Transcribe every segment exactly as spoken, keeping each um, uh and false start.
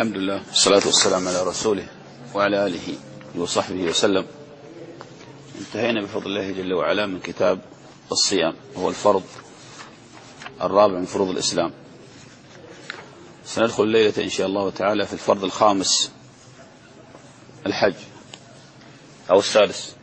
الحمد لله والصلاة والسلام على رسوله وعلى آله وصحبه وسلم. انتهينا بفضل الله جل وعلا من كتاب الصيام، هو الفرض الرابع من فروض الإسلام. سندخل الليلة إن شاء الله تعالى في الفرض الخامس، الحج، أو السادس.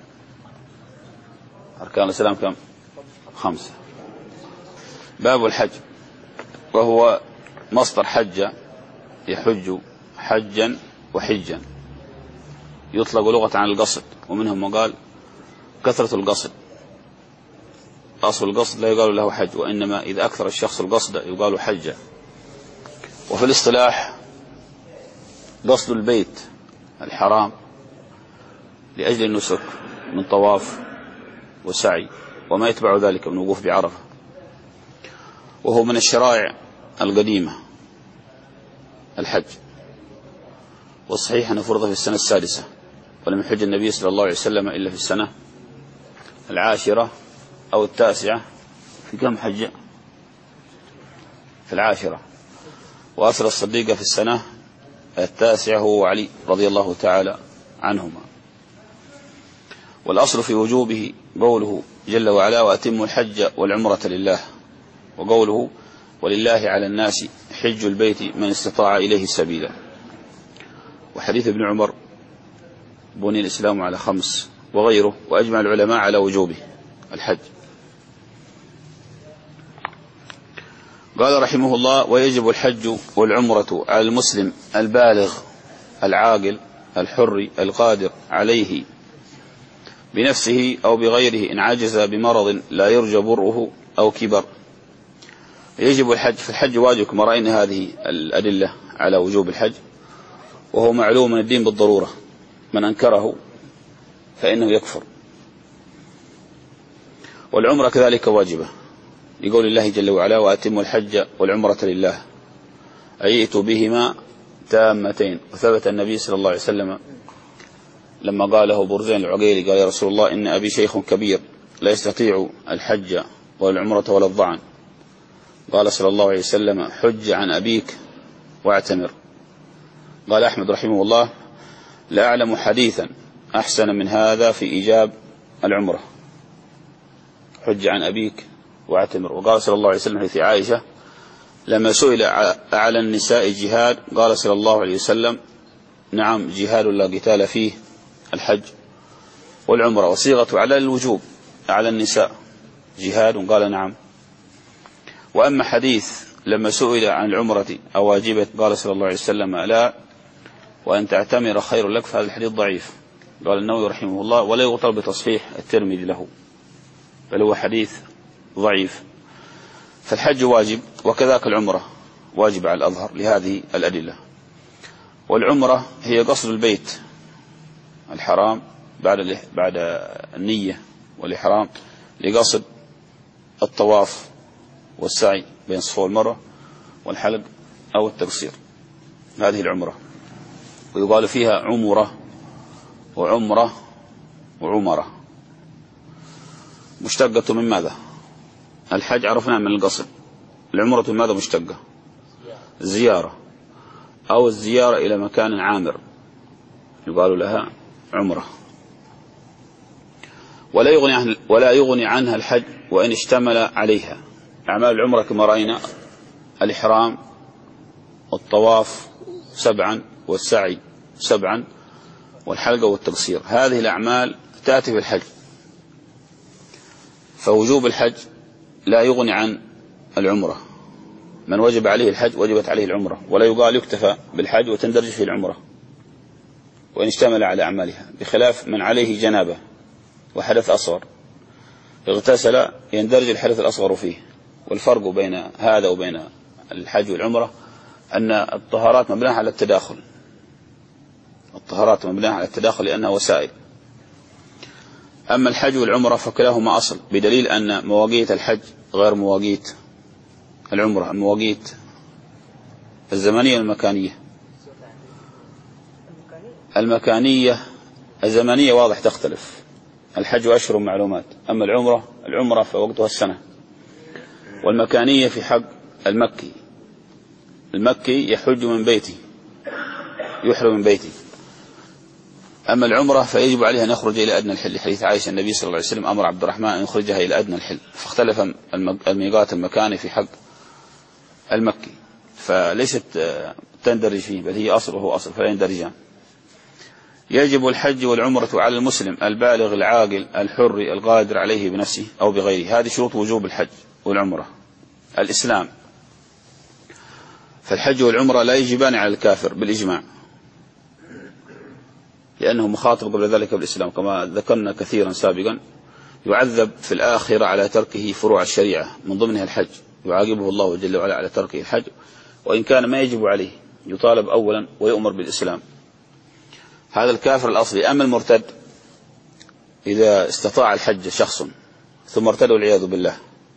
أركان الإسلام كم؟ خمسة. باب الحج، وهو مصدر حج يحج حجا وحجا، يطلق لغة عن القصد، ومنهم من قال كثرة القصد. أصل القصد لا يقال له حج، وإنما إذا أكثر الشخص القصد يقال حجا. وفي الاصطلاح قصد البيت الحرام لأجل النسك من طواف وسعي وما يتبع ذلك من وقوف بعرفة، وهو من الشرائع القديمة الحج. والصحيح أنه فرض في السنة السادسة، ولم يحج النبي صلى الله عليه وسلم إلا في السنة العاشرة أو التاسعة. في كم حجة؟ في العاشرة. وأسر الصديق في السنة التاسعة هو علي رضي الله تعالى عنهما. والأصل في وجوبه قوله جل وعلا: وأتموا الحج والعمرة لله، وقوله: ولله على الناس حج البيت من استطاع إليه سبيلا. وحديث ابن عمر: بني الإسلام على خمس، وغيره، وأجمع العلماء على وجوبه الحج. قال رحمه الله: ويجب الحج والعمرة على المسلم البالغ العاقل الحر القادر عليه بنفسه أو بغيره، إن عجز بمرض لا يرجى برؤه أو كبر. يجب الحج، في الحج واجب كما رأينا هذه الأدلة على وجوب الحج، وهو معلوم من الدين بالضرورة، من أنكره فإنه يكفر. والعمرة كذلك واجبة، لقول الله جل وعلا: وأتموا الحج والعمرة لله، أي ائتوا بهما تامتين. وثبت النبي صلى الله عليه وسلم لما قال له برزين العقيلي: قال: يا رسول الله، إن أبي شيخ كبير لا يستطيع الحج والعمرة ولا الضعن. قال صلى الله عليه وسلم: حج عن أبيك واعتمر. قال أحمد رحمه الله: لا أعلم حديثا أحسن من هذا في إيجاب العمرة، حج عن أبيك واعتمر. وقال صلى الله عليه وسلم في عائشة لما سئل على النساء جهاد، قال صلى الله عليه وسلم: نعم، جهاد لا قتال فيه الحج والعمرة. وصيغة على الوجوب على النساء جهاد، قال نعم. وأما حديث لما سئل عن العمرة أواجبت، قال صلى الله عليه وسلم: لا، وأن تعتمر خير لك، فهذا الحديث ضعيف. قال النووي رحمه الله: ولا يغتر بتصحيح الترمذي له، بل هو حديث ضعيف. فالحج واجب، وكذاك العمرة واجب على الأظهر لهذه الأدلة. والعمرة هي قصد البيت الحرام بعد بعد النية والإحرام، لقصد الطواف والسعي بين الصفا والمروة والحلق أو التقصير. هذه العمرة، ويقال فيها عمرة وعمرة وعمرة. مشتقة من ماذا؟ الحج عرفنا من القصد. العمرة من ماذا مشتقة؟ الزيارة، أو الزيارة إلى مكان عامر يقال لها عمرة. ولا يغني عنها ولا يغني عنها الحج وإن اشتمل عليها. أعمال العمرة كما رأينا: الإحرام والطواف سبعا، والسعي سبعا، والحلقة والتقصير. هذه الأعمال تأتي في الحج، فوجوب الحج لا يغني عن العمرة. من وجب عليه الحج وجبت عليه العمرة، ولا يقال يكتفى بالحج وتندرج في العمرة وإن اشتمل على أعمالها، بخلاف من عليه جنابة وحدث أصغر اغتسل يندرج الحدث الأصغر فيه. والفرق بين هذا وبين الحج والعمرة أن الطهارات مبناها على التداخل، الطهارات مبناها على التداخل لأنها وسائل. أما الحج والعمرة فكلاهما أصل، بدليل أن مواقيت الحج غير مواقيت العمرة، المواقيت الزمنية والمكانية. المكانية الزمنية واضح تختلف، الحج أشهر معلومات. أما العمرة العمرة فوقتها السنة. والمكانية في حق المكي، المكي يحج من بيته يحرم من بيته. أما العمرة فيجب عليه أن يخرج إلى أدنى الحل، حديث عائشة النبي صلى الله عليه وسلم أمر عبد الرحمن أن يخرجها إلى أدنى الحل، فاختلف الميقات المكاني في حق المكي، فليست تندرج فيه بل هي أصل وهو أصل فلا يندرجان. يجب الحج والعمرة على المسلم البالغ العاقل الحر القادر عليه بنفسه أو بغيره. هذه شروط وجوب الحج والعمرة. الإسلام، فالحج والعمرة لا يجبان على الكافر بالإجماع، لأنه مخاطب قبل ذلك بالإسلام كما ذكرنا كثيرا سابقا، يعذب في الآخرة على تركه فروع الشريعة من ضمنها الحج، يعاقبه الله جل وعلا على تركه الحج، وإن كان ما يجب عليه يطالب أولا ويؤمر بالإسلام. هذا الكافر الأصلي. أما المرتد إذا استطاع الحج شخص ثم ارتد والعياذ بالله،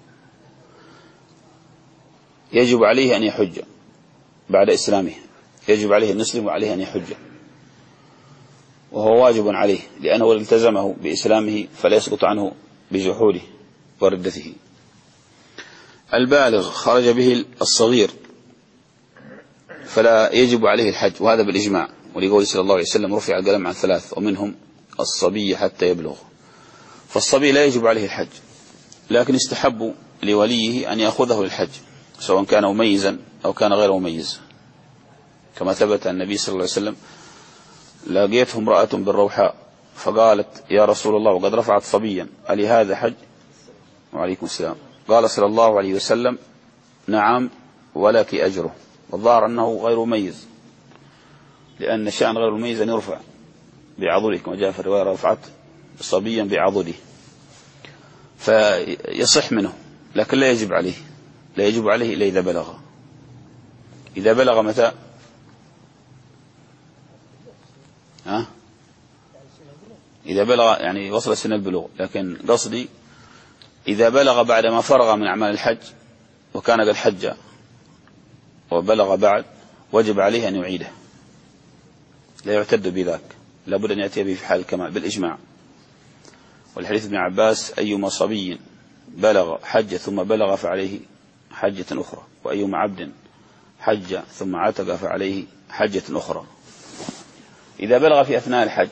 يجب عليه أن يحج بعد إسلامه، يجب عليه أن يسلم وعليه أن يحج، وهو واجب عليه لأنه التزمه بإسلامه فلا يسقط عنه بجحوده وردته. البالغ خرج به الصغير فلا يجب عليه الحج، وهذا بالإجماع، ولقول صلى الله عليه وسلم رفع القلم عن ثلاث ومنهم الصبي حتى يبلغ. فالصبي لا يجب عليه الحج، لكن يستحب لوليه أن يأخذه للحج سواء كان مميزا أو كان غير مميز، كما ثبت عن النبي صلى الله عليه وسلم لقيته امرأة بالروحاء فقالت يا رسول الله وقد رفعت صبيا ألي هذا حج؟ وعليكم السلام. قال صلى الله عليه وسلم نعم ولك أجره. والظاهر أنه غير مميز، لأن الشأن غير مميز أن يرفع بعضله كما جاء في الرواية رفعت صبيا بعضله، فيصح منه، لكن لا يجب عليه، لا يجب عليه إلا إذا بلغ. إذا بلغ متى؟ ها؟ إذا بلغ يعني وصل سن البلوغ، لكن قصدي إذا بلغ بعد ما فرغ من أعمال الحج وكان قد حج وبلغ بعد وجب عليه أن يعيده، لا يعتد بذاك، لابد أن يأتي به في حال الكمال بالإجماع. والحديث ابن عباس أيما صبي بلغ حج ثم بلغ فعليه حجة أخرى، وأيما عبد حج ثم عتق فعليه حجة أخرى. إذا بلغ في أثناء الحج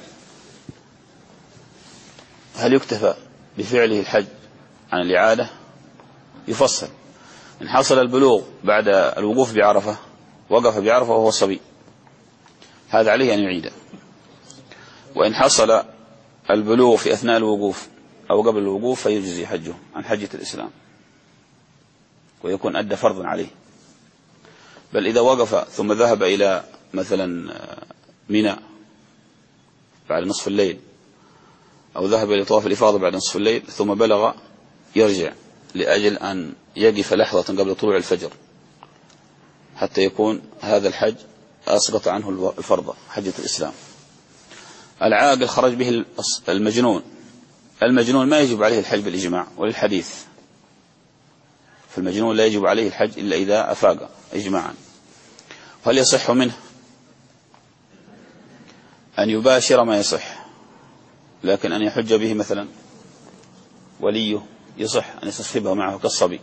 هل يكتفى بفعله الحج عن الإعادة؟ يفصل. إن حصل البلوغ بعد الوقوف بعرفة وقف بعرفة وهو صبي هذا عليه أن يعيده، وإن حصل البلوغ في أثناء الوقوف أو قبل الوقوف فيجزي حجه عن حجة الإسلام ويكون أدى فرضا عليه. بل إذا وقف ثم ذهب إلى مثلا منى بعد نصف الليل أو ذهب إلى طواف الإفاضة بعد نصف الليل ثم بلغ يرجع لأجل أن يقف لحظة قبل طلوع الفجر حتى يكون هذا الحج أسقط عنه الفرض حجة الإسلام. العاقل خرج به المجنون، المجنون ما يجب عليه الحج بالإجماع وللحديث، فالمجنون لا يجب عليه الحج إلا إذا أفاق إجماعا. هل يصح منه أن يباشر؟ ما يصح، لكن أن يحج به مثلا وليه يصح أن يستصحبه معه كالصبي.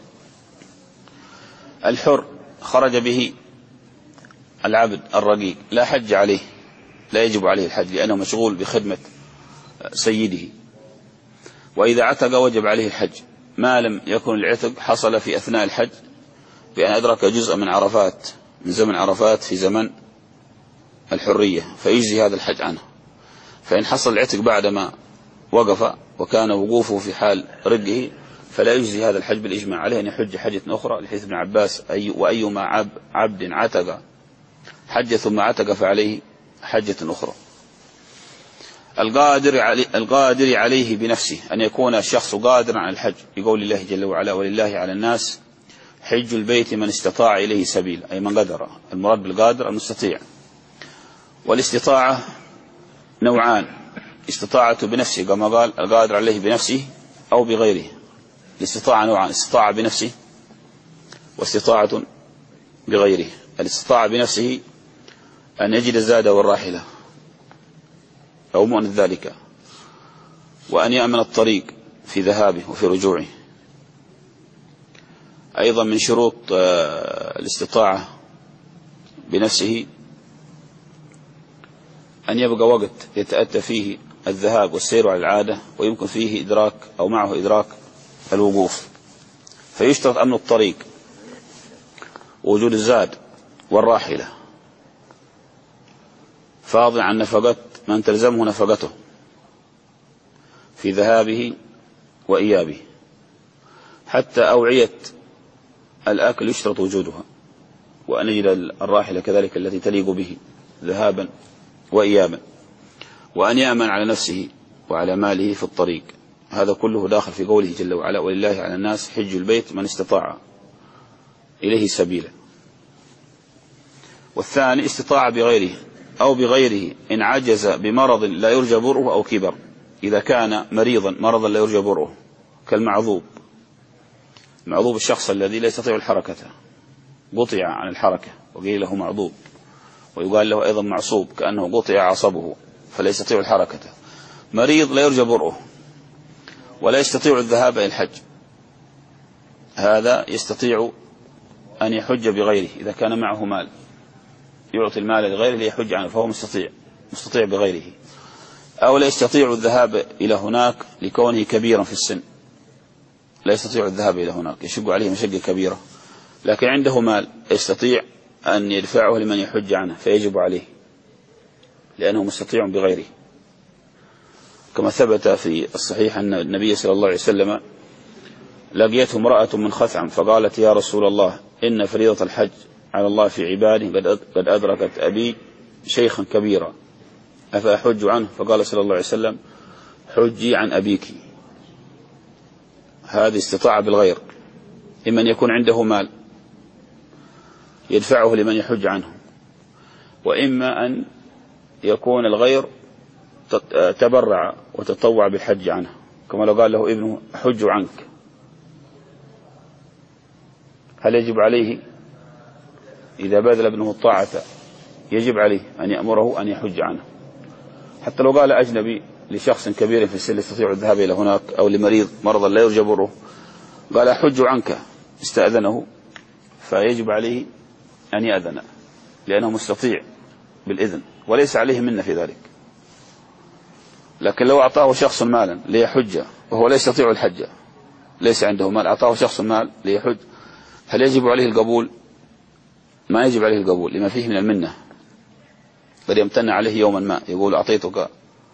الحر خرج به العبد الرقيق لا حج عليه، لا يجب عليه الحج لأنه مشغول بخدمة سيده. وإذا عتق وجب عليه الحج ما لم يكن العتق حصل في أثناء الحج بأن أدرك جزء من عرفات من زمن عرفات في زمن الحرية فيجزي هذا الحج عنه. فإن حصل العتق بعدما وقف وكان وقوفه في حال رقه فلا يجزي هذا الحج بالإجماع، عليه أن يحج حجة أخرى لحديث ابن عباس أي وأيما عب عبد عتق حج ثم عتق فعليه حجة أخرى. القادر علي القادر عليه بنفسه أن يكون الشخص قادرا على الحج بقول الله جل وعلا ولله على الناس حج البيت من استطاع إليه سبيل، أي من قدر. المراد بالقادر المستطيع. والاستطاعة نوعان، استطاعة بنفسه كما قال القادر عليه بنفسه أو بغيره. الاستطاعة نوعان، استطاعة بنفسه واستطاعة بغيره. الاستطاعة بنفسه أن يجد الزاد والراحلة أو مؤن ذلك، وأن يأمن الطريق في ذهابه وفي رجوعه. أيضا من شروط الاستطاعة بنفسه أن يبقى وقت يتأتى فيه الذهاب والسير على العادة ويمكن فيه إدراك أو معه إدراك الوقوف، فيشترط أمن الطريق ووجود الزاد والراحلة فاضل عن نفقة من تلزمه نفقته في ذهابه وإيابه. حتى أوعية الأكل يشترط وجودها، وأن يجد الراحلة كذلك التي تليق به ذهابا وإيابا، وأن يأمن على نفسه وعلى ماله في الطريق. هذا كله داخل في قوله جل وعلا: ولله على الناس حج البيت من استطاع إليه سبيلا. والثاني استطاع بغيره أو بغيره إن عجز بمرض لا يرجى برؤه أو كبر. إذا كان مريضا مرضا لا يرجى برؤه كالمعذوب، معذوب الشخص الذي لا يستطيع الحركة، قطع عن الحركة وقيل له معذوب، ويقال له أيضا معصوب كأنه قطع عصبه فلا يستطيع الحركة. مريض لا يرجى برؤه ولا يستطيع الذهاب إلى الحج، هذا يستطيع أن يحج بغيره. إذا كان معه مال يعطي المال لغيره ليحج عنه فهو مستطيع مستطيع بغيره. أو لا يستطيع الذهاب إلى هناك لكونه كبيرا في السن، لا يستطيع الذهاب إلى هناك، يشق عليه مشقة كبيرة، لكن عنده مال يستطيع أن يدفعه لمن يحج عنه فيجب عليه لأنه مستطيع بغيره. كما ثبت في الصحيح أن النبي صلى الله عليه وسلم لقيته امرأة من خثعم فقالت: يا رسول الله، إن فريضة الحج على الله في عباده قد أدركت أبي شيخا كبيرا أفأحج عنه؟ فقال صلى الله عليه وسلم: حجي عن أبيك. هذه استطاعة بالغير، إما أن يكون عنده مال يدفعه لمن يحج عنه، وإما أن يكون الغير تبرع وتطوع بالحج عنه، كما لو قال له ابنه: حج عنك. هل يجب عليه إذا بذل ابنه الطاعة يجب عليه أن يأمره أن يحج عنه؟ حتى لو قال أجنبي لشخص كبير في السن يستطيع الذهاب إلى هناك، أو لمريض مرضا لا يرجى بره قال: أحج عنك، استأذنه، فيجب عليه أن يأذن لأنه مستطيع بالإذن وليس عليه منه في ذلك. لكن لو أعطاه شخص مالا ليحج وهو لا يستطيع الحج، ليس عنده مال، أعطاه شخص مال ليحج، هل يجب عليه القبول؟ ما يجب عليه القبول لما فيه من المنة، بل يمتنع عليه يوما ما، يقول: أعطيتك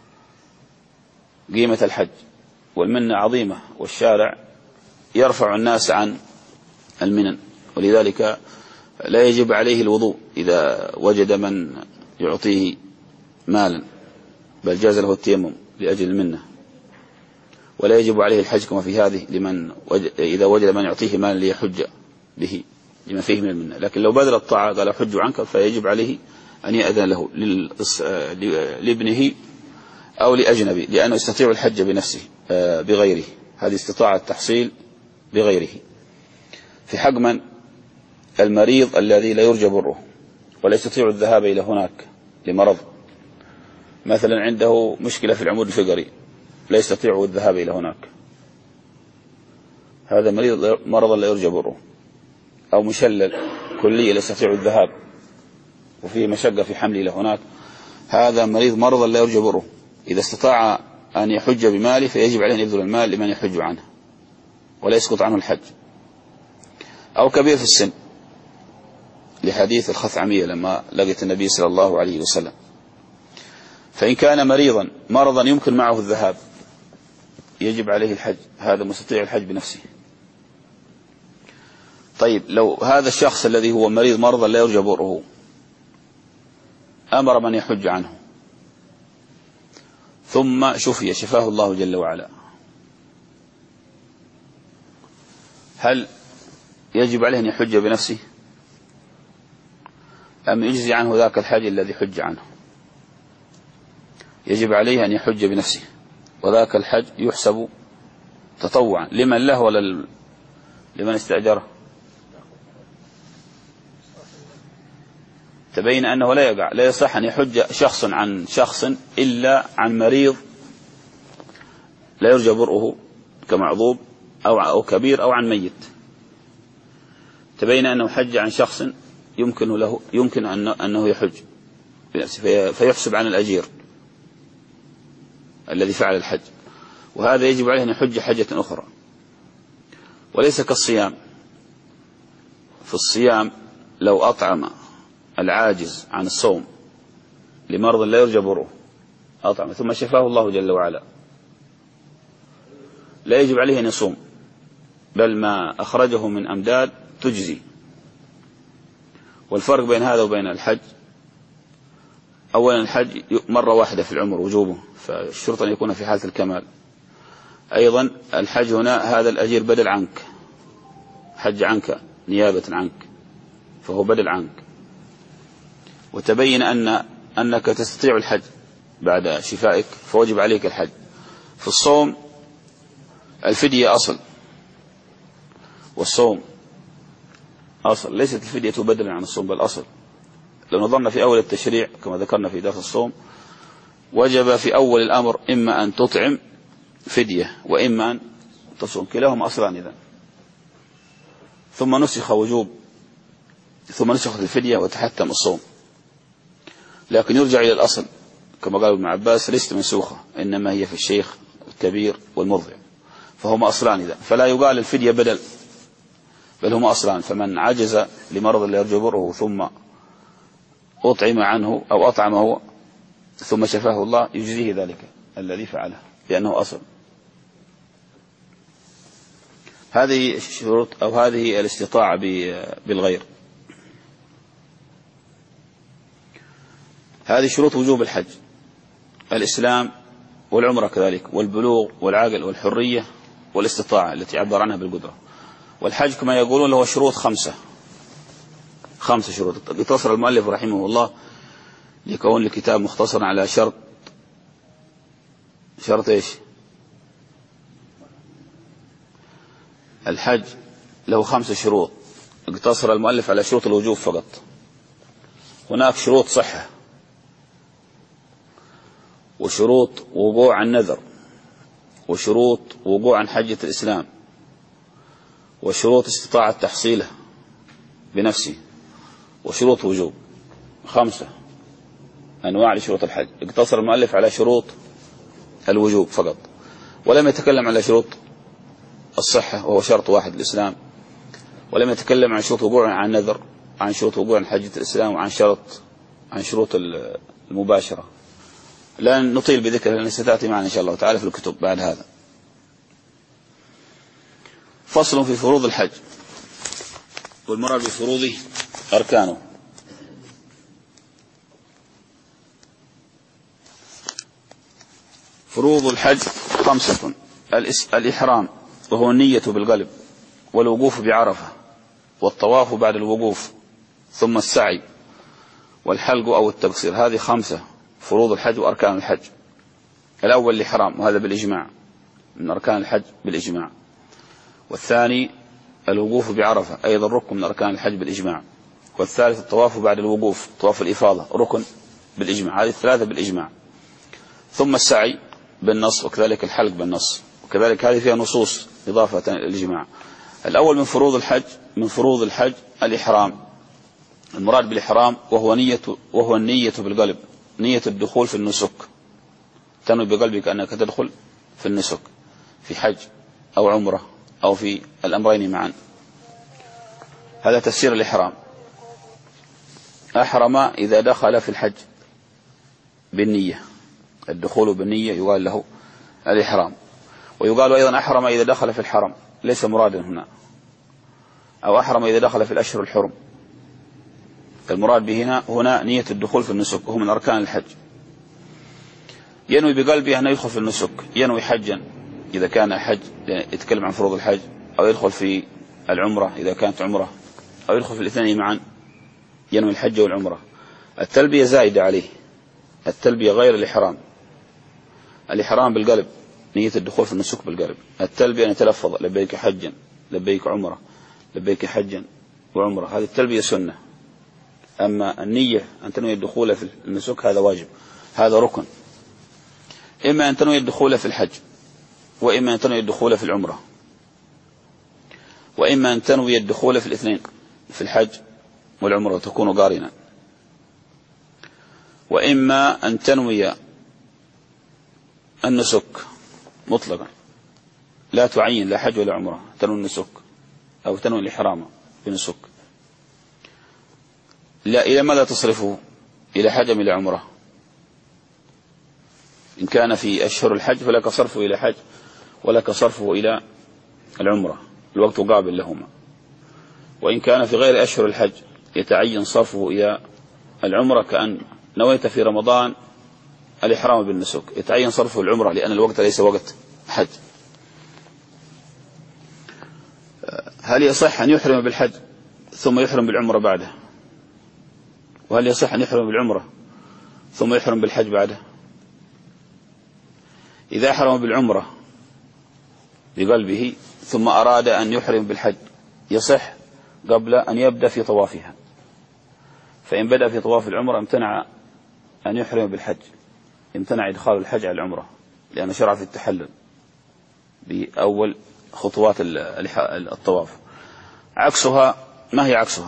قيمة الحج، والمنة عظيمة والشارع يرفع الناس عن المنن، ولذلك لا يجب عليه الوضوء إذا وجد من يعطيه مالا، بل جاز له التيمم لأجل المنة. ولا يجب عليه الحج كما في هذه لمن وجد إذا وجد من يعطيه مالا ليحج به لما فيه من المنة. لكن لو بذل الطاعة قال: حج عنك، فيجب عليه أن يأذن له لابنه أو لأجنبي، لأنه يستطيع الحج بنفسه بغيره. هذه استطاعة التحصيل بغيره. في حق من؟ المريض الذي لا يرجى بره ولا يستطيع الذهاب إلى هناك لمرض، مثلا عنده مشكلة في العمود الفقري لا يستطيع الذهاب إلى هناك، هذا مريض مرضا لا يرجى بره. أو مشلل كلي لا يستطيع الذهاب وفيه مشقة في حمله إلى هناك، هذا مريض مرضا لا يرجى بره. إذا استطاع أن يحج بماله فيجب عليه أن يبذل المال لمن يحج عنه ولا يسقط عنه الحج. أو كبير في السن، لحديث الخثعمية لما لقيت النبي صلى الله عليه وسلم. فإن كان مريضا مرضا يمكن معه الذهاب يجب عليه الحج، هذا مستطيع الحج بنفسه. طيب، لو هذا الشخص الذي هو مريض مرضا لا يرجى بره أمر من يحج عنه ثم شفي شفاه الله جل وعلا، هل يجب عليه أن يحج بنفسه أم يجزي عنه ذاك الحج الذي حج عنه؟ يجب عليه أن يحج بنفسه، وذاك الحج يحسب تطوعا لمن له ولا لمن استأجره. تبين أنه لا يقع لا يصح أن يحج شخص عن شخص إلا عن مريض لا يرجى برؤه كمعذوب أو أو كبير أو عن ميت. تبين أنه حج عن شخص يمكن له يمكن أنه يحج بنفسه فيحسب عن الأجير الذي فعل الحج، وهذا يجب عليه أن يحج حجة أخرى، وليس كالصيام. في الصيام لو أطعم العاجز عن الصوم لمرض لا يرجى برؤه أطعم ثم شفاه الله جل وعلا لا يجب عليه أن يصوم، بل ما أخرجه من أمداد تجزي. والفرق بين هذا وبين الحج، أولا الحج مرة واحدة في العمر وجوبه، فالشرط أن يكون في حالة الكمال. أيضا الحج هنا هذا الأجير بدل عنك، حج عنك نيابة عنك، فهو بدل عنك. وتبين أن أنك تستطيع الحج بعد شفائك فوجب عليك الحج. في الصوم الفدية أصل، والصوم أصل، ليست الفدية بدلا عن الصوم بل أصل. لو نظرنا في أول التشريع كما ذكرنا في درس الصوم، وجب في أول الأمر إما أن تطعم فدية وإما أن تصوم، كلاهما أصلان إذا. ثم نسخ وجوب، ثم نسخت الفدية وتحتم الصوم، لكن يرجع إلى الأصل كما قال ابن عباس: ليست منسوخة، إنما هي في الشيخ الكبير والمرضع، فهما أصلان إذا. فلا يقال الفدية بدل، بل هما أصلان. فمن عجز لمرض لا يرجى برؤه ثم أطعم عنه أو أطعمه ثم شفاه الله يجزيه ذلك الذي فعله، لأنه أصل. هذه شروط أو هذه الاستطاعة بالغير. هذه شروط وجوب الحج: الإسلام والعمرة كذلك، والبلوغ والعقل والحرية والاستطاعة التي عبر عنها بالقدرة. والحج كما يقولون له شروط خمسة، خمسة شروط. اقتصر المؤلف رحمه الله لكون الكتاب مختصرا على شرط شرط ايش؟ الحج له خمسة شروط، اقتصر المؤلف على شروط الوجوب فقط. هناك شروط صحة، وشروط وقوع عن نذر، وشروط وقوع عن حجة الإسلام، وشروط استطاعة تحصيله بنفسه، وشروط وجوب. خمسة أنواع لشروط الحج. اقتصر المؤلف على شروط الوجوب فقط، ولم يتكلم على شروط الصحة وهو شرط واحد الإسلام، ولم يتكلم عن شروط وقوع عن نذر، عن شروط وقوع عن حجة الإسلام، وعن شرط عن شروط المباشرة. لا نطيل بذكر لأن ستأتي معنا إن شاء الله تعالى في الكتب بعد هذا. فصل في فروض الحج، والمراد بفروضه أركانه. فروض الحج خمسة: الإحرام وهو النية بالقلب، والوقوف بعرفة، والطواف بعد الوقوف، ثم السعي، والحلق أو التقصير. هذه خمسة فروض الحج وأركان الحج. الأول الإحرام، وهذا بالإجماع من أركان الحج بالإجماع. والثاني الوقوف بعرفة، أيضا ركن من أركان الحج بالإجماع. والثالث الطواف بعد الوقوف، طواف الإفاضة، ركن بالإجماع. هذه الثلاثة بالإجماع. ثم السعي بالنص، وكذلك الحلق بالنص، وكذلك هذه فيها نصوص إضافة إلى الإجماع. الأول من فروض الحج من فروض الحج الإحرام. المراد بالإحرام وهو نية وهو النية بالقلب، نية الدخول في النسك، تنوي بقلبك أنك تدخل في النسك في حج أو عمرة أو في الأمرين معا. هذا تفسير الإحرام. أحرم إذا دخل في الحج بالنية، الدخول بالنية يقال له الإحرام. ويقال أيضا أحرم إذا دخل في الحرم، ليس مرادا هنا، أو أحرم إذا دخل في الأشهر الحرم. المراد به هنا هنا نية الدخول في النسك، وهو من أركان الحج. ينوي بقلبه أنه يدخل في النسك، ينوي حجا إذا كان حج يتكلم عن فروض الحج، أو يدخل في العمرة إذا كانت عمرة، أو يدخل في الاثنين معا، ينوي الحج والعمرة. التلبية زائدة عليه، التلبية غير الإحرام. الإحرام بالقلب، نية الدخول في النسك بالقلب. التلبية أن يتلفظ لبيك حجا، لبيك عمرة، لبيك حجا وعمرة، هذه التلبية سنة. أما النية أن تنوي الدخول في النسك هذا واجب، هذا ركن. إما أن تنوي الدخول في الحج، وإما أن تنوي الدخول في العمرة، وإما أن تنوي الدخول في الاثنين في الحج والعمرة، تكون قارنا. وإما أن تنوي النسك مطلقا، لا تعين لا حج ولا عمرة، تنوي النسك أو تنوي الإحرام بنسك. لا، إلى ماذا تصرفه؟ إلى حج أم إلى عمرة؟ إن كان في أشهر الحج فلك صرفه إلى حج ولك صرفه إلى العمرة، الوقت قابل لهما. وإن كان في غير أشهر الحج يتعين صرفه إلى العمرة، كأن نويت في رمضان الإحرام بالنسك، يتعين صرفه العمرة لأن الوقت ليس وقت حج. هل يصح أن يحرم بالحج ثم يحرم بالعمرة بعده؟ وهل يصح أن يحرم بالعمرة ثم يحرم بالحج بعده؟ إذا حرم بالعمرة بقلبه ثم أراد أن يحرم بالحج يصح قبل أن يبدأ في طوافها، فإن بدأ في طواف العمرة امتنع أن يحرم بالحج، امتنع إدخال الحج على العمرة، لأن شرع في التحلل بأول خطوات الطواف. عكسها، ما هي عكسها؟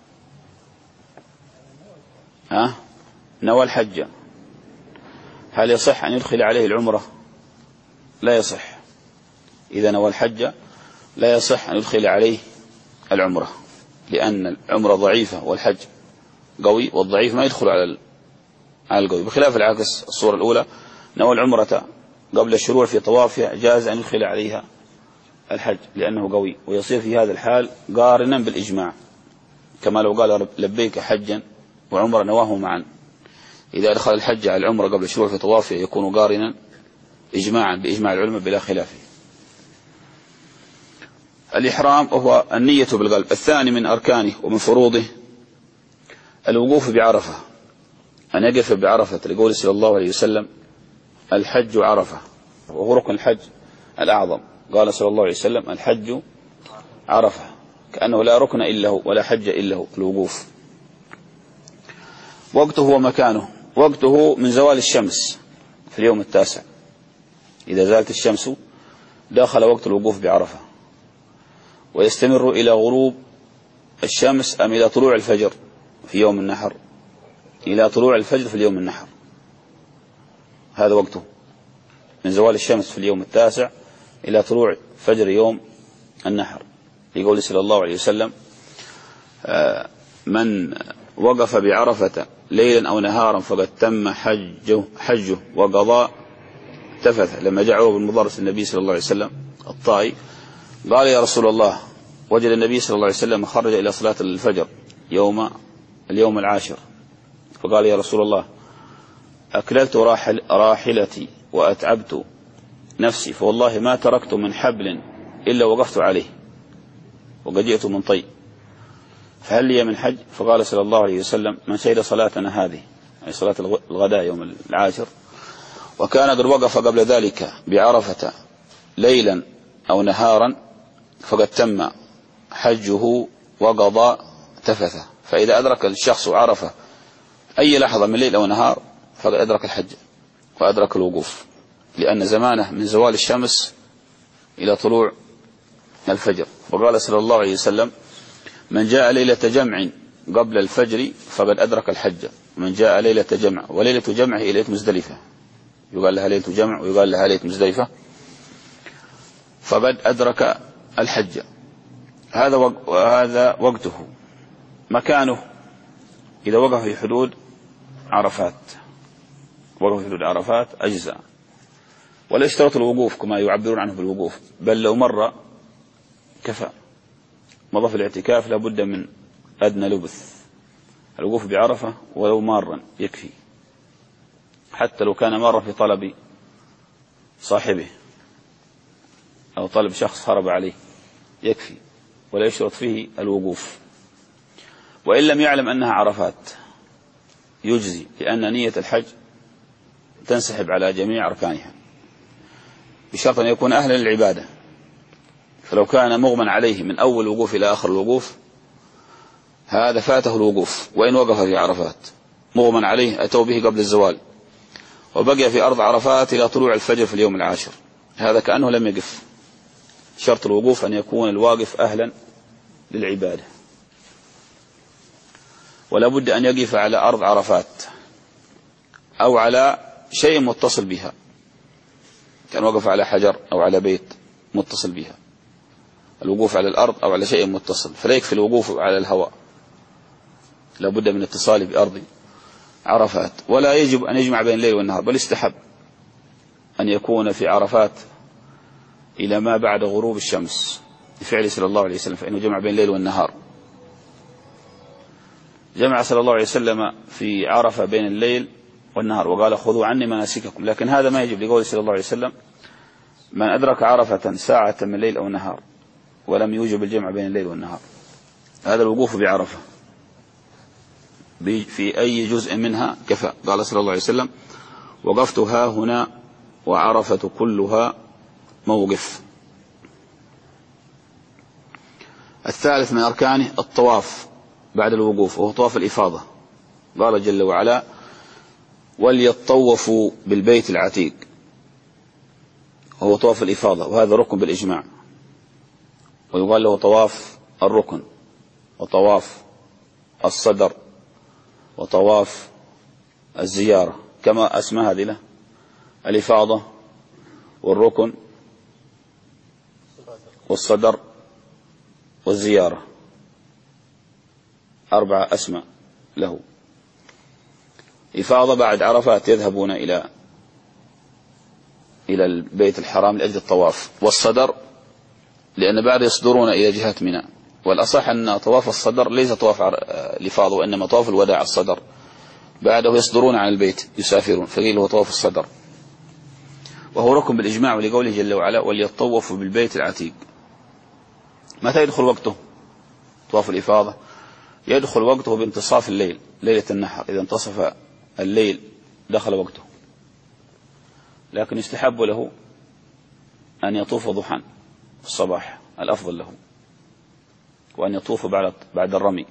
ها؟ نوى الحج، هل يصح أن يدخل عليه العمرة؟ لا يصح. إذا نوى الحج لا يصح أن يدخل عليه العمرة، لأن العمرة ضعيفة والحج قوي، والضعيف ما يدخل على على القوي، بخلاف العكس. الصورة الأولى نوى العمرة قبل الشروع في طوافها، جاز أن يدخل عليها الحج لأنه قوي، ويصير في هذا الحال قارنا بالإجماع، كما لو قال لبيك حجا وعمرة نواه معا. إذا دخل الحج على العمرة قبل الشروع في طوافها يكون قارنا إجماعا بإجماع العلماء بلا خلافه. الإحرام هو النية بالقلب. الثاني من أركانه ومن فروضه الوقوف بعرفة، أن يقف بعرفة، لقول صلى الله عليه وسلم الحج عرفة، وهو ركن الحج الأعظم. قال صلى الله عليه وسلم الحج عرفة، كأنه لا ركن إلا هو ولا حج إلا هو، الوقوف. وقته ومكانه، وقته من زوال الشمس في اليوم التاسع، إذا زالت الشمس داخل وقت الوقوف بعرفة، ويستمر إلى غروب الشمس أم إلى طلوع الفجر في يوم النحر؟ إلى طلوع الفجر في اليوم النحر، هذا وقته من زوال الشمس في اليوم التاسع إلى طلوع فجر يوم النحر، يقول صلى الله عليه وسلم من وقف بعرفة ليلا أو نهارا فقد تم حجه, حجه وقضاء تفث. لما جاءوا بالمضارس النبي صلى الله عليه وسلم الطائي قال يا رسول الله، وجد النبي صلى الله عليه وسلم خرج إلى صلاة الفجر يوم اليوم العاشر، فقال يا رسول الله أكللت راحل راحلتي وأتعبت نفسي، فوالله ما تركت من حبل إلا وقفت عليه وقد جئت من طي، فهل لي من حج؟ فقال صلى الله عليه وسلم من شهد صلاتنا هذه، أي صلاة الغداء يوم العاشر، وكان قد وقف قبل ذلك بعرفة ليلا أو نهارا فقد تم حجه وقضى تفثه. فإذا أدرك الشخص عرفة أي لحظة من ليل أو نهار فقد أدرك الحج وأدرك الوقوف، لأن زمانه من زوال الشمس إلى طلوع الفجر. وقال صلى الله عليه وسلم من جاء ليلة جمع قبل الفجر فقد أدرك الحج، من جاء ليلة جمع، وليلة جمعه إلى ليلة مزدلفة، يقال لها ليلة جمع ويقال لها ليلة مزدلفة، فقد أدرك الحج. هذا وهذا وقته. مكانه إذا وقف في حدود عرفات، وقف في حدود عرفات أجزاء، ولا يشترط الوقوف كما يعبرون عنه بالوقوف، بل لو مر كفى. مضى في الاعتكاف لابد من أدنى لبث، الوقوف بعرفة ولو مارا يكفي، حتى لو كان مارا في طلب صاحبه أو طلب شخص هرب عليه يكفي، ولا يشترط فيه الوقوف. وإن لم يعلم أنها عرفات يجزي، لأن نية الحج تنسحب على جميع أركانها بشرط أن يكون أهلا للعبادة. فلو كان مغمى عليه من أول وقوف إلى آخر الوقوف هذا فاته الوقوف، وإن وقف في عرفات مغمى عليه أتوا به قبل الزوال وبقي في أرض عرفات إلى طلوع الفجر في اليوم العاشر، هذا كأنه لم يقف. شرط الوقوف أن يكون الواقف أهلا للعبادة، ولا بد أن يقف على أرض عرفات أو على شيء متصل بها، كان وقف على حجر أو على بيت متصل بها، الوقوف على الأرض أو على شيء متصل، فلا يكفي الوقوف على الهواء، لا بد من اتصاله بأرض عرفات. ولا يجب أن يجمع بين الليل والنهار، بل استحب أن يكون في عرفات إلى ما بعد غروب الشمس لفعل صلى الله عليه وسلم، فإنه جمع بين الليل والنهار. جمع صلى الله عليه وسلم في عرفة بين الليل والنهار وقال خذوا عني مناسككم، لكن هذا ما يجب لقول صلى الله عليه وسلم من أدرك عرفة ساعة من الليل أو نهار ولم يوجب الجمع بين الليل والنهار. هذا الوقوف بعرفة في أي جزء منها كفى. قال صلى الله عليه وسلم وقفت ها هنا وعرفة كلها موقف. الثالث من أركانه الطواف بعد الوقوف، وهو طواف الإفاضة. قال جل وعلا وليطوفوا بالبيت العتيق، وهو طواف الإفاضة، وهذا ركن بالإجماع، ويقال له طواف الركن وطواف الصدر وطواف الزيارة، كما أسمى هذه له الإفاضة والركن والصدر والزيارة، أربعة أسماء له. إفاضة بعد عرفات يذهبون إلى إلى البيت الحرام لأجل الطواف، والصدر لأن بعد يصدرون إلى جهة منى، والأصح أن طواف الصدر ليس طواف الإفاضة وإنما طواف الوداع الصدر، بعده يصدرون عن البيت يسافرون، فقيل هو طواف الصدر، وهو ركن بالإجماع ولقوله جل وعلا وليطوفوا بالبيت العتيق. متى يدخل وقته طواف الإفاضة؟ يدخل وقته بانتصاف الليل، ليلة النحر، إذا انتصف الليل دخل وقته، لكن يستحب له أن يطوف ضحى الصباح الأفضل له، وأن يطوف بعد بعد الرمي.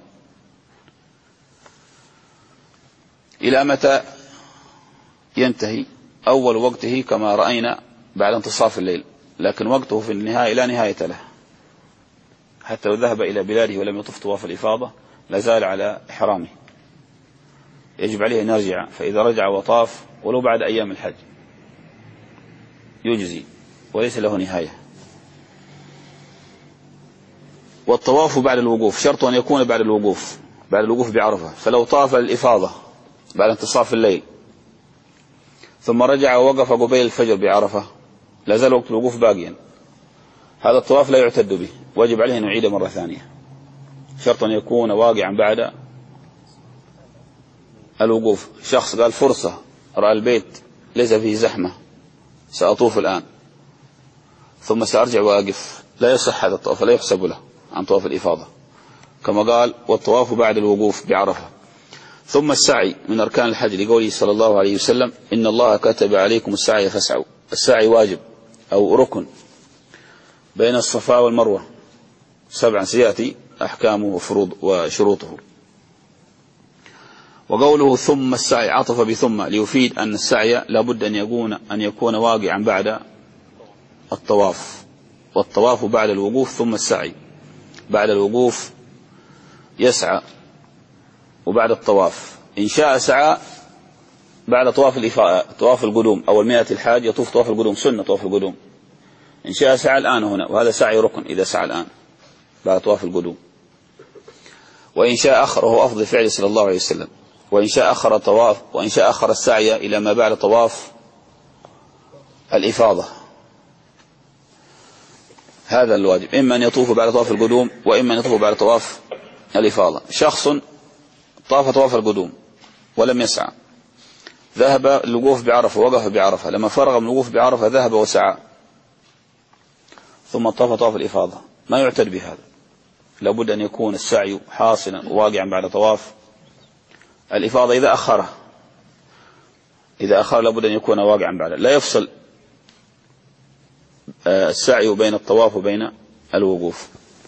إلى متى ينتهي؟ أول وقته كما رأينا بعد انتصاف الليل، لكن وقته في النهاية لا نهاية له، حتى لو ذهب إلى بلاده ولم يطف طواف الإفاضة لازال على إحرامه، يجب عليه أن يرجع، فإذا رجع وطاف ولو بعد أيام الحج يجزي وليس له نهاية. والطواف بعد الوقوف شرط أن يكون بعد الوقوف بعد الوقوف بعرفة، فلو طاف الإفاضة بعد انتصاف الليل ثم رجع ووقف قبيل الفجر بعرفة لازال وقت الوقوف باقيا، هذا الطواف لا يعتد به، واجب عليه أن يعيد مرة ثانية، شرط أن يكون واقعا بعد الوقوف. شخص قال فرصة، رأى البيت ليس فيه زحمة سأطوف الآن ثم سأرجع وأقف، لا يصح هذا الطواف، لا يحسب له عن طواف الإفاضة، كما قال والطواف بعد الوقوف بعرفة. ثم السعي من أركان الحج لقوله صلى الله عليه وسلم إن الله كتب عليكم السعي فاسعوا. السعي واجب أو ركن بين الصفا والمروة سبعا، سيأتي أحكامه وفروض وشروطه. وقوله ثم السعي عطف بثم ليفيد أن السعي لابد أن يكون أن يكون واقعا بعد الطواف، والطواف بعد الوقوف ثم السعي. بعد الوقوف يسعى، وبعد الطواف إن شاء سعى بعد طواف الإفاء طواف القدوم أو المئة الحاج يطوف طواف القدوم، سنة طواف القدوم، إن شاء سعى الآن هنا، وهذا سعي ركن إذا سعى الآن بعد طواف القدوم. وإن شاء أخر، وهو أفضل فعل صلى الله عليه وسلم، وإن شاء أخر الطواف، وإن شاء أخر السعي إلى ما بعد طواف الإفاضة. هذا الواجب، إما أن يطوف بعد طواف القدوم وإما أن يطوف بعد طواف الإفاضة. شخص طاف طواف القدوم ولم يسعى، ذهب الوقوف بعرفة ووقف بعرفة، لما فرغ من الوقوف بعرفة ذهب وسعى ثم طاف طواف الإفاضة، ما يعتد بهذا، لابد أن يكون السعي حاصلا واقعا بعد طواف الإفاضة. إذا أخره إذا أخر لابد أن يكون واقعا بعد، لا يفصل السعي بين الطواف وبين الوقوف.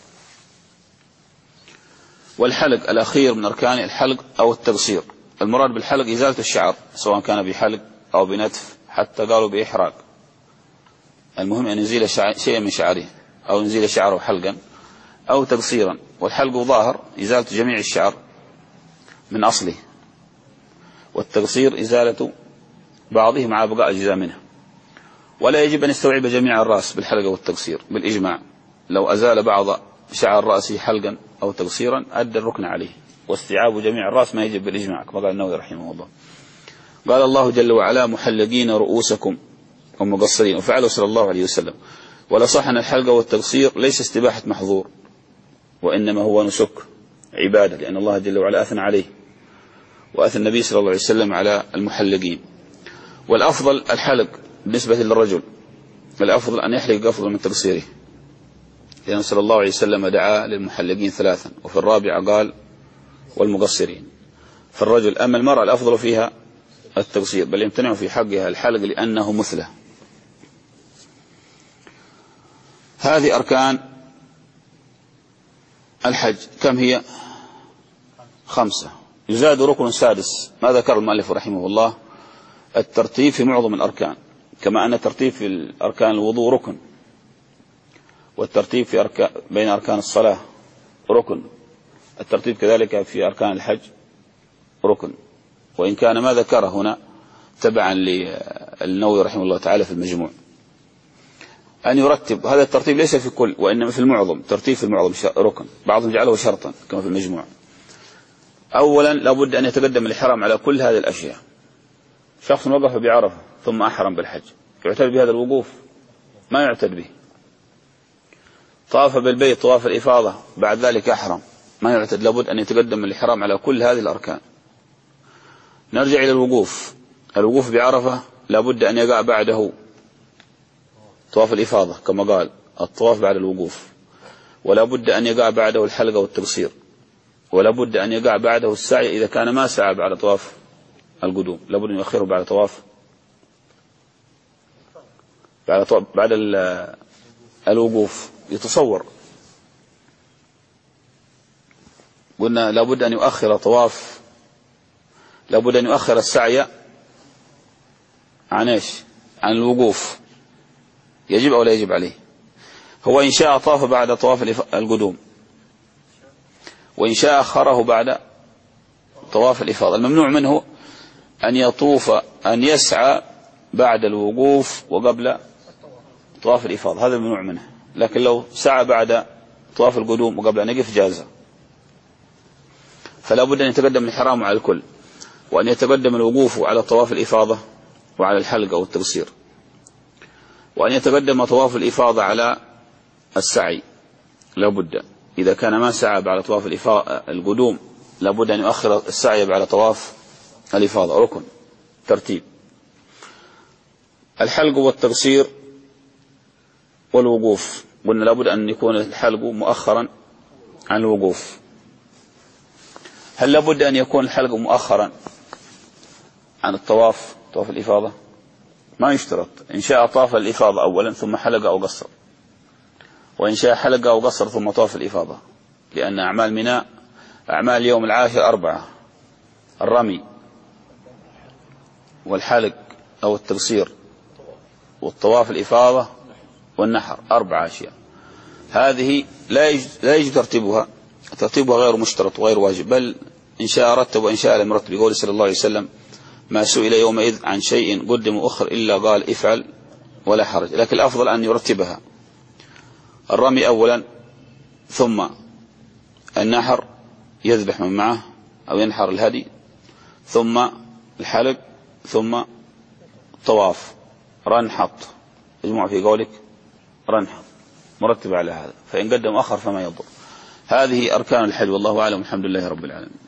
والحلق الأخير من أركان الحلق أو التقصير. المراد بالحلق إزالة الشعر سواء كان بحلق أو بنتف، حتى قالوا بإحراق، المهم أن يزيل شيئا من شعره أو يزيل شعره حلقا أو تقصيرا. والحلق ظاهر إزالة جميع الشعر من أصله، والتقصير إزالة بعضه مع بقاء أجزاء منه. ولا يجب أن يستوعب جميع الرأس بالحلقة والتقصير بالإجماع. لو أزال بعض شعر رأسه حلقا أو تقصيرا أدى الركن عليه، واستيعاب جميع الرأس ما يجب بالإجماع كما قال النووي رحمه الله. قال الله جل وعلا محلقين رؤوسكم ومقصرين، وفعله صلى الله عليه وسلم. ولا صح أن الحلقة والتقصير ليس استباحة محظور، وإنما هو نسك عبادة، لأن الله جل وعلا أثنى عليه، وأثنى النبي صلى الله عليه وسلم على المحلقين. والأفضل الحلق بالنسبة للرجل، الأفضل أن يحلق أفضل من تقصيره، لأن صلى الله عليه وسلم دعا للمحلقين ثلاثا، وفي الرابعة قال والمقصرين. فالرجل أما المرأة الأفضل فيها التقصير، بل يمتنع في حقها الحلق لأنه مثله. هذه أركان الحج كم هي؟ خمسة. يزاد ركن سادس، ما ذكر المؤلف رحمه الله الترتيب في معظم الأركان، كما أن الترتيب في أركان الوضوء ركن، والترتيب في أركان بين أركان الصلاة ركن، الترتيب كذلك في أركان الحج ركن، وإن كان ما ذكره هنا تبعا للنووي رحمه الله تعالى في المجموع أن يرتب. هذا الترتيب ليس في كل، وإنما في المعظم، ترتيب في المعظم ركن، بعضهم جعله شرطا كما في المجموع. أولا لابد أن يتقدم الإحرام على كل هذه الأشياء. شخص وقف بعرفة ثم أحرم بالحج، يعتد بهذا الوقوف؟ ما يعتد به. طاف بالبيت طواف الإفاضة بعد ذلك أحرم، ما يعتد، لابد أن يتقدم الإحرام على كل هذه الأركان. نرجع إلى الوقوف. الوقوف بعرفة لابد أن يقع بعده طواف الإفاضة كما قال الطواف بعد الوقوف، ولا بد أن يقع بعده الحلقة والتقصير، ولا بد أن يقع بعده السعي إذا كان ما سعى بعد طواف القدوم، لابد أن يؤخره بعد طواف بعد طواف بعد الوقوف. يتصور قلنا لابد أن يؤخر طواف، لابد أن يؤخر السعي عن إيش؟ عن الوقوف. يجب أو لا يجب عليه؟ هو إن شاء طاف بعد طواف القدوم، وإن شاء أخره بعد طواف الإفاضة. الممنوع منه أن يطوف أن يسعى بعد الوقوف وقبل طواف الإفاضة، هذا الممنوع منه. لكن لو سعى بعد طواف القدوم وقبل أن يقف جاز. فلا بد أن يتقدم الإحرام على الكل، وأن يتقدم الوقوف على طواف الإفاضة وعلى الحلقة والتقصير، وأن يتقدم طواف الإفاضة على السعي لا بد. إذا كان ما سعى بعد طواف القدوم لابد أن يؤخر السعي بعد طواف الإفاضة، ركن ترتيب. الحلق والتقصير والوقوف قلنا لابد أن يكون الحلق مؤخرا عن الوقوف. هل لابد أن يكون الحلق مؤخرا عن الطواف طواف الإفاضة؟ ما يشترط. إن شاء طاف الإفاضة أولا ثم حلق أو قصر، وإن شاء حلق أو قصر ثم طاف الإفاضة، لأن أعمال ميناء أعمال يوم العاشر أربعة: الرمي والحلق أو التقصير والطواف الإفاضة والنحر، أربع أشياء. هذه لا لا يجب ترتيبها، ترتيبها غير مشترط وغير واجب، بل إن شاء رتب وإن شاء لم يرتب. يقول صلى الله عليه وسلم: ما سئل يومئذ عن شيء قدم أخر إلا قال افعل ولا حرج. لكن الأفضل أن يرتبها: الرمي أولا، ثم النحر يذبح من معه أو ينحر الهدي، ثم الحلق، ثم طواف رنحط. يجمع في قولك رنحط مرتب على هذا، فإن قدم أخر فما يضر. هذه أركان الحج، والله أعلم، الحمد لله رب العالمين.